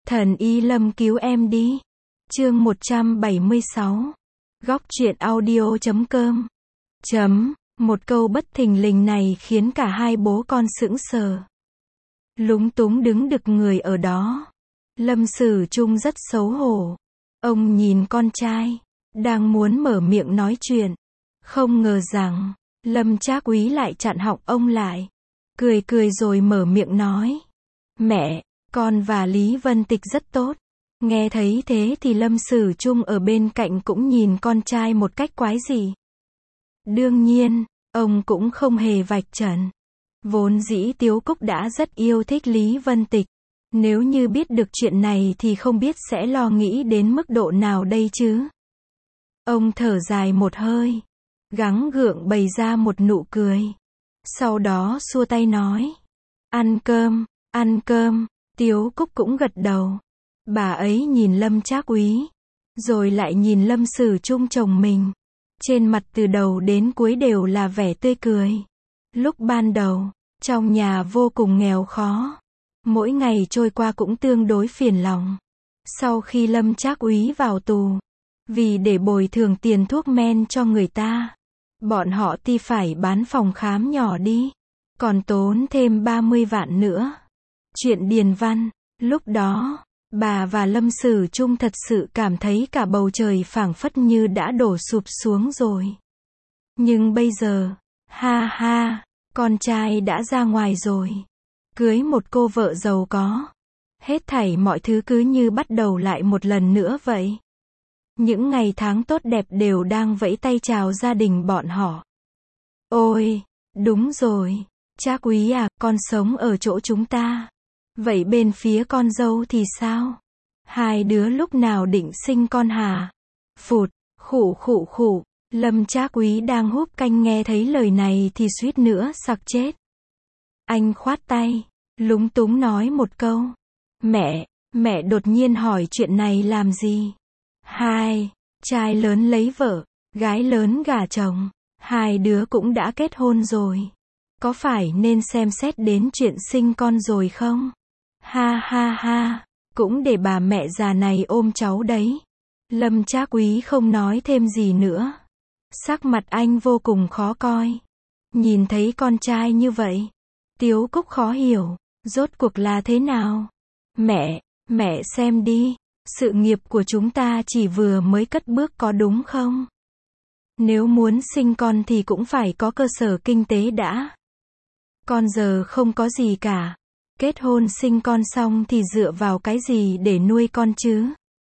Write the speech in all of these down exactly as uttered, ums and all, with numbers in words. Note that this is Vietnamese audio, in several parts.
Thần Y Lâm cứu em đi. Chương một trăm bảy mươi sáu. Góc truyện audio chấm com. Chấm, một câu bất thình lình này khiến cả hai bố con sững sờ. Lúng túng đứng đực người ở đó. Lâm Sử Chung rất xấu hổ. Ông nhìn con trai, đang muốn mở miệng nói chuyện. Không ngờ rằng, Lâm Trác Úy lại chặn họng ông lại. Cười cười rồi mở miệng nói. Mẹ, con và Lý Vân Tịch rất tốt. Nghe thấy thế thì Lâm Sử Chung ở bên cạnh cũng nhìn con trai một cách quái dị. Đương nhiên, ông cũng không hề vạch trần. Vốn dĩ Tiếu Cúc đã rất yêu thích Lý Vân Tịch. Nếu như biết được chuyện này thì không biết sẽ lo nghĩ đến mức độ nào đây chứ. Ông thở dài một hơi, gắng gượng bày ra một nụ cười. Sau đó xua tay nói. Ăn cơm, ăn cơm. Tiếu Cúc cũng gật đầu. Bà ấy nhìn Lâm Trác Úy, rồi lại nhìn Lâm Sử Chung chồng mình. Trên mặt từ đầu đến cuối đều là vẻ tươi cười. Lúc ban đầu, trong nhà vô cùng nghèo khó. Mỗi ngày trôi qua cũng tương đối phiền lòng. Sau khi Lâm Trác Úy vào tù, vì để bồi thường tiền thuốc men cho người ta, bọn họ ti phải bán phòng khám nhỏ đi, còn tốn thêm ba mươi vạn nữa. Chuyện điền văn, lúc đó, bà và Lâm Sử Chung thật sự cảm thấy cả bầu trời phảng phất như đã đổ sụp xuống rồi. Nhưng bây giờ, ha ha, con trai đã ra ngoài rồi. Cưới một cô vợ giàu có. Hết thảy mọi thứ cứ như bắt đầu lại một lần nữa vậy. Những ngày tháng tốt đẹp đều đang vẫy tay chào gia đình bọn họ. Ôi, đúng rồi, Trác Úy à, con sống ở chỗ chúng ta. Vậy bên phía con dâu thì sao? Hai đứa lúc nào định sinh con hả? Phụt, khụ khụ khụ. Lâm Trác Úy đang húp canh nghe thấy lời này thì suýt nữa sặc chết. Anh khoát tay, lúng túng nói một câu. Mẹ, mẹ đột nhiên hỏi chuyện này làm gì? Hai, trai lớn lấy vợ, gái lớn gả chồng. Hai đứa cũng đã kết hôn rồi. Có phải nên xem xét đến chuyện sinh con rồi không? Ha ha ha, cũng để bà mẹ già này ôm cháu đấy. Lâm Trác Úy không nói thêm gì nữa. Sắc mặt anh vô cùng khó coi. Nhìn thấy con trai như vậy, Tiếu Cúc khó hiểu, rốt cuộc là thế nào? Mẹ, mẹ xem đi, sự nghiệp của chúng ta chỉ vừa mới cất bước có đúng không? Nếu muốn sinh con thì cũng phải có cơ sở kinh tế đã. Con giờ không có gì cả. Kết hôn sinh con xong thì dựa vào cái gì để nuôi con chứ?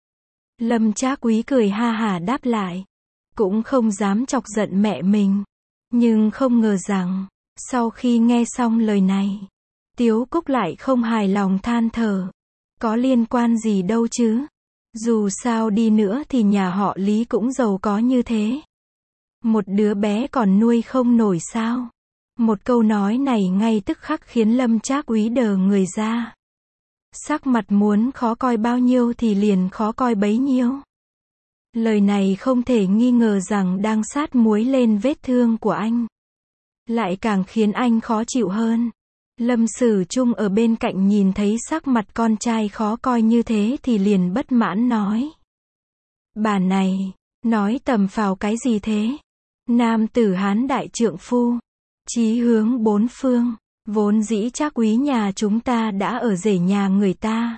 Lâm Trác Úy cười ha hả đáp lại. Cũng không dám chọc giận mẹ mình. Nhưng không ngờ rằng, sau khi nghe xong lời này, Tiếu Cúc lại không hài lòng than thở. Có liên quan gì đâu chứ? Dù sao đi nữa thì nhà họ Lý cũng giàu có như thế. Một đứa bé còn nuôi không nổi sao? Một câu nói này ngay tức khắc khiến Lâm Trác Úy đờ người ra. Sắc mặt muốn khó coi bao nhiêu thì liền khó coi bấy nhiêu. Lời này không thể nghi ngờ rằng đang sát muối lên vết thương của anh. Lại càng khiến anh khó chịu hơn. Lâm Sử Chung ở bên cạnh nhìn thấy sắc mặt con trai khó coi như thế thì liền bất mãn nói. Bà này, nói tầm phào cái gì thế? Nam tử Hán đại trượng phu, chí hướng bốn phương, vốn dĩ Trác Úy nhà chúng ta đã ở rể nhà người ta.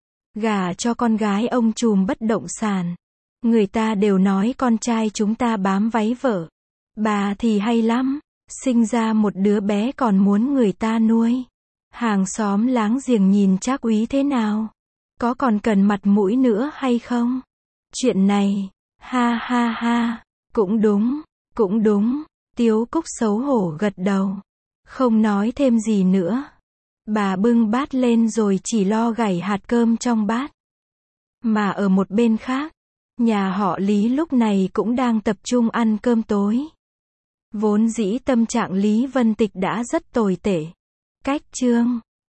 Gả cho con gái ông trùm bất động sản. Người ta đều nói con trai chúng ta bám váy vợ. Bà thì hay lắm, sinh ra một đứa bé còn muốn người ta nuôi. Hàng xóm láng giềng nhìn Trác Úy thế nào? Có còn cần mặt mũi nữa hay không? Chuyện này, ha ha ha, cũng đúng, cũng đúng. Tiếu Cúc xấu hổ gật đầu, không nói thêm gì nữa. Bà bưng bát lên rồi chỉ lo gảy hạt cơm trong bát. Mà ở một bên khác, nhà họ Lý lúc này cũng đang tập trung ăn cơm tối. Vốn dĩ tâm trạng Lý Vân Tịch đã rất tồi tệ. Cách chương